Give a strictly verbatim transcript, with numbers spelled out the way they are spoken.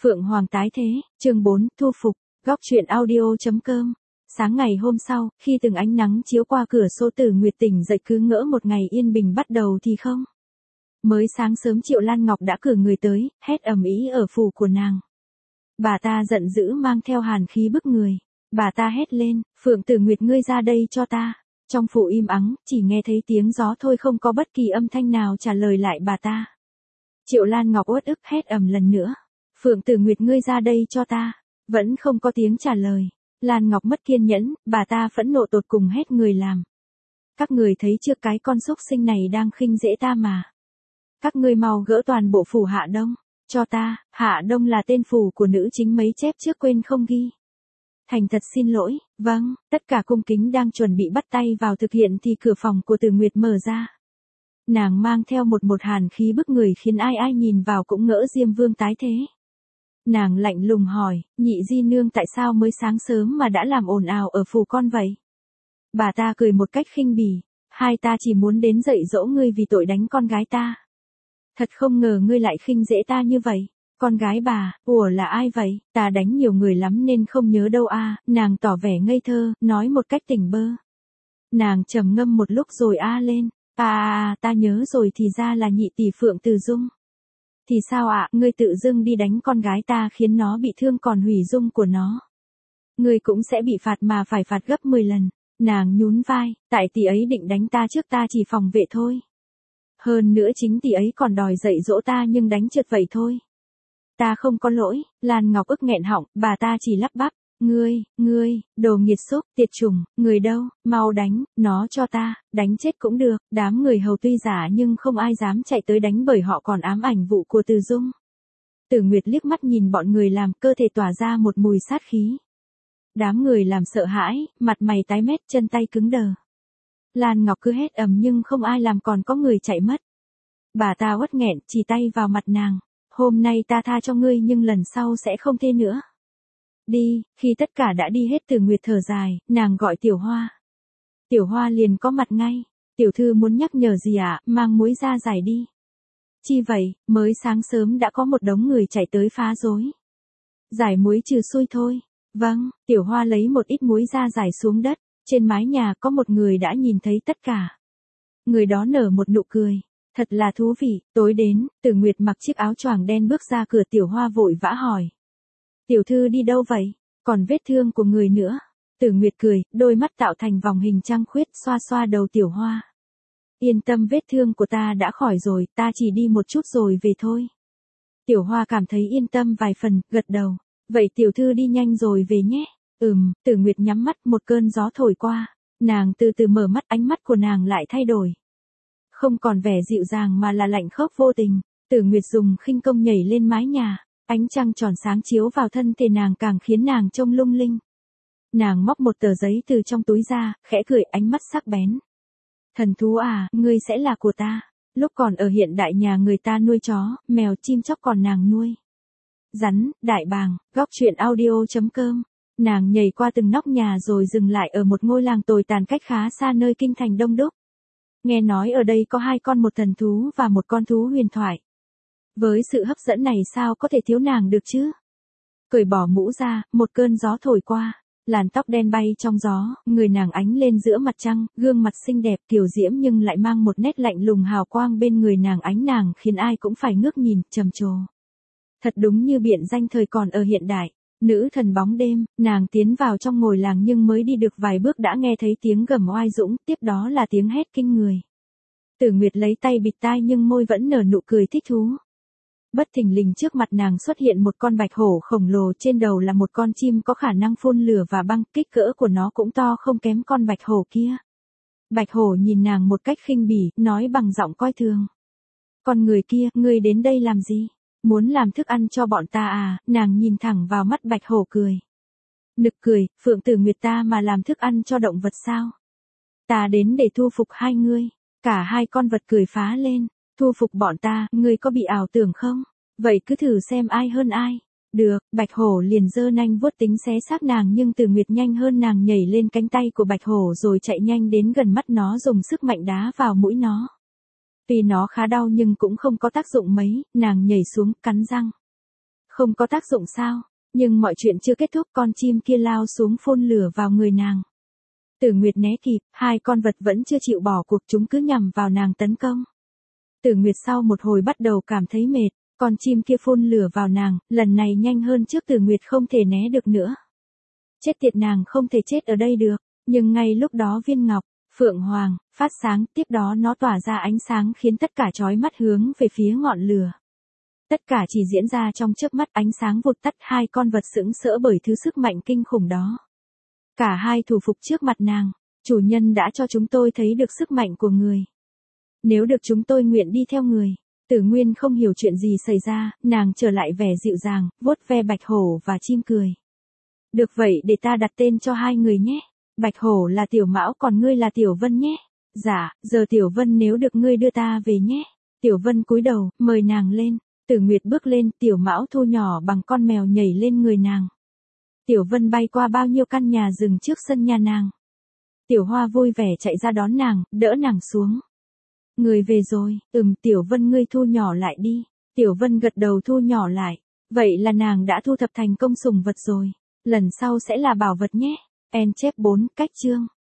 Phượng Hoàng tái thế, chương bốn, thu phục, góc truyện audio.com. Sáng ngày hôm sau, khi từng ánh nắng chiếu qua cửa sổ Tử Nguyệt tỉnh dậy cứ ngỡ một ngày yên bình bắt đầu thì không. Mới sáng sớm Triệu Lan Ngọc đã cử người tới, hét ầm ĩ ở phủ của nàng. Bà ta giận dữ mang theo hàn khí bức người. Bà ta hét lên, Phượng Tử Nguyệt ngươi ra đây cho ta. Trong phủ im ắng, chỉ nghe thấy tiếng gió thôi không có bất kỳ âm thanh nào trả lời lại bà ta. Triệu Lan Ngọc uất ức hét ầm lần nữa. Phượng Tử Nguyệt ngươi ra đây cho ta. Vẫn không có tiếng trả lời. Lan Ngọc mất kiên nhẫn, bà ta phẫn nộ tột cùng hét người làm. Các người thấy chưa cái con súc sinh này đang khinh dễ ta mà. Các ngươi mau gỡ toàn bộ phủ Hạ Đông. Cho ta, Hạ Đông là tên phủ của nữ chính mấy chép trước quên không ghi. Thành thật xin lỗi, vâng, tất cả cung kính đang chuẩn bị bắt tay vào thực hiện thì cửa phòng của Tử Nguyệt mở ra. Nàng mang theo một một hàn khí bức người khiến ai ai nhìn vào cũng ngỡ Diêm Vương tái thế. Nàng lạnh lùng hỏi, nhị di nương tại sao mới sáng sớm mà đã làm ồn ào ở phủ con vậy? Bà ta cười một cách khinh bỉ, hai ta chỉ muốn đến dạy dỗ ngươi vì tội đánh con gái ta. Thật không ngờ ngươi lại khinh dễ ta như vậy. Con gái bà, ủa là ai vậy? Ta đánh nhiều người lắm nên không nhớ đâu a. À. Nàng tỏ vẻ ngây thơ, nói một cách tỉnh bơ. Nàng trầm ngâm một lúc rồi a lên, à, à ta nhớ rồi thì ra là nhị tỷ Phượng Từ Dung. Thì sao ạ, à? Ngươi tự dưng đi đánh con gái ta khiến nó bị thương còn hủy dung của nó. Ngươi cũng sẽ bị phạt mà phải phạt gấp mười lần. Nàng nhún vai, tại tỷ ấy định đánh ta trước ta chỉ phòng vệ thôi. Hơn nữa chính tỷ ấy còn đòi dạy dỗ ta nhưng đánh trượt vậy thôi. Ta không có lỗi, Lan Ngọc ức nghẹn họng, bà ta chỉ lắp bắp, ngươi, ngươi, đồ nghiệt xúc, tiệt chủng, người đâu, mau đánh, nó cho ta, đánh chết cũng được, đám người hầu tuy giả nhưng không ai dám chạy tới đánh bởi họ còn ám ảnh vụ của Từ Dung. Tử Nguyệt liếc mắt nhìn bọn người làm cơ thể tỏa ra một mùi sát khí. Đám người làm sợ hãi, mặt mày tái mét chân tay cứng đờ. Lan Ngọc cứ hét ầm nhưng không ai làm còn có người chạy mất. Bà ta uất nghẹn chỉ tay vào mặt nàng. Hôm nay ta tha cho ngươi nhưng lần sau sẽ không thế nữa. Đi, khi tất cả đã đi hết Tử Nguyệt thở dài, nàng gọi Tiểu Hoa. Tiểu Hoa liền có mặt ngay. Tiểu thư muốn nhắc nhở gì ạ, à? Mang muối ra giải đi. Chi vậy, mới sáng sớm đã có một đống người chạy tới phá rối. Giải muối trừ xui thôi. Vâng, Tiểu Hoa lấy một ít muối ra giải xuống đất. Trên mái nhà có một người đã nhìn thấy tất cả. Người đó nở một nụ cười. Thật là thú vị, tối đến, Tử Nguyệt mặc chiếc áo choàng đen bước ra cửa. Tiểu Hoa vội vã hỏi. Tiểu thư đi đâu vậy? Còn vết thương của người nữa. Tử Nguyệt cười, đôi mắt tạo thành vòng hình trăng khuyết xoa xoa đầu Tiểu Hoa. Yên tâm vết thương của ta đã khỏi rồi, ta chỉ đi một chút rồi về thôi. Tiểu Hoa cảm thấy yên tâm vài phần, gật đầu. Vậy tiểu thư đi nhanh rồi về nhé. Ừm, Tử Nguyệt nhắm mắt một cơn gió thổi qua. Nàng từ từ mở mắt ánh mắt của nàng lại thay đổi. Không còn vẻ dịu dàng mà là lạnh khốc vô tình. Tử Nguyệt dùng khinh công nhảy lên mái nhà. Ánh trăng tròn sáng chiếu vào thân thể nàng càng khiến nàng trông lung linh. Nàng móc một tờ giấy từ trong túi ra, khẽ cười ánh mắt sắc bén. Thần thú à, ngươi sẽ là của ta. Lúc còn ở hiện đại nhà người ta nuôi chó, mèo chim chóc còn nàng nuôi. Rắn, đại bàng, góc truyện audio.com. Nàng nhảy qua từng nóc nhà rồi dừng lại ở một ngôi làng tồi tàn cách khá xa nơi kinh thành đông đúc. Nghe nói ở đây có hai con một thần thú và một con thú huyền thoại. Với sự hấp dẫn này sao có thể thiếu nàng được chứ? Cởi bỏ mũ ra, một cơn gió thổi qua, làn tóc đen bay trong gió, người nàng ánh lên giữa mặt trăng, gương mặt xinh đẹp kiều diễm nhưng lại mang một nét lạnh lùng hào quang bên người nàng ánh nàng khiến ai cũng phải ngước nhìn, trầm trồ. Thật đúng như biện danh thời còn ở hiện đại. Nữ thần bóng đêm, nàng tiến vào trong ngôi làng nhưng mới đi được vài bước đã nghe thấy tiếng gầm oai dũng, tiếp đó là tiếng hét kinh người. Tử Nguyệt lấy tay bịt tai nhưng môi vẫn nở nụ cười thích thú. Bất thình lình trước mặt nàng xuất hiện một con bạch hổ khổng lồ, trên đầu là một con chim có khả năng phun lửa và băng, kích cỡ của nó cũng to không kém con bạch hổ kia. Bạch hổ nhìn nàng một cách khinh bỉ, nói bằng giọng coi thường. Con người kia, ngươi đến đây làm gì? Muốn làm thức ăn cho bọn ta à? Nàng nhìn thẳng vào mắt bạch hổ cười. Nực cười, Phượng Tử Nguyệt ta mà làm thức ăn cho động vật sao? Ta đến để thu phục hai ngươi. Cả hai con vật cười phá lên. Thu phục bọn ta, ngươi có bị ảo tưởng không? Vậy cứ thử xem ai hơn ai. Được, bạch hổ liền giơ nanh vuốt tính xé xác nàng nhưng Tử Nguyệt nhanh hơn nàng nhảy lên cánh tay của bạch hổ rồi chạy nhanh đến gần mắt nó dùng sức mạnh đá vào mũi nó. Tuy nó khá đau nhưng cũng không có tác dụng mấy, nàng nhảy xuống, cắn răng. Không có tác dụng sao? Nhưng mọi chuyện chưa kết thúc, con chim kia lao xuống phun lửa vào người nàng. Tử Nguyệt né kịp, hai con vật vẫn chưa chịu bỏ cuộc, chúng cứ nhằm vào nàng tấn công. Tử Nguyệt sau một hồi bắt đầu cảm thấy mệt, con chim kia phun lửa vào nàng, lần này nhanh hơn trước, Tử Nguyệt không thể né được nữa. Chết tiệt, nàng không thể chết ở đây được, nhưng ngay lúc đó viên ngọc, phượng hoàng, phát sáng, tiếp đó nó tỏa ra ánh sáng khiến tất cả chói mắt hướng về phía ngọn lửa. Tất cả chỉ diễn ra trong chớp mắt, ánh sáng vụt tắt, hai con vật sững sỡ bởi thứ sức mạnh kinh khủng đó. Cả hai thủ phục trước mặt nàng, chủ nhân đã cho chúng tôi thấy được sức mạnh của người. Nếu được chúng tôi nguyện đi theo người. Tử Nguyên không hiểu chuyện gì xảy ra, nàng trở lại vẻ dịu dàng, vuốt ve bạch hổ và chim cười. Được vậy, để ta đặt tên cho hai người nhé. Bạch hổ là Tiểu Mão, còn ngươi là Tiểu Vân nhé. Dạ, giờ Tiểu Vân, nếu được ngươi đưa ta về nhé. Tiểu Vân cúi đầu, mời nàng lên. Tử Nguyệt bước lên, Tiểu Mão thu nhỏ bằng con mèo nhảy lên người nàng. Tiểu Vân bay qua bao nhiêu căn nhà rừng trước sân nhà nàng. Tiểu Hoa vui vẻ chạy ra đón nàng, đỡ nàng xuống. Người về rồi, ừm, Tiểu Vân, ngươi thu nhỏ lại đi. Tiểu Vân gật đầu thu nhỏ lại. Vậy là nàng đã thu thập thành công sủng vật rồi. Lần sau sẽ là bảo vật nhé. En chép bốn, cách chương.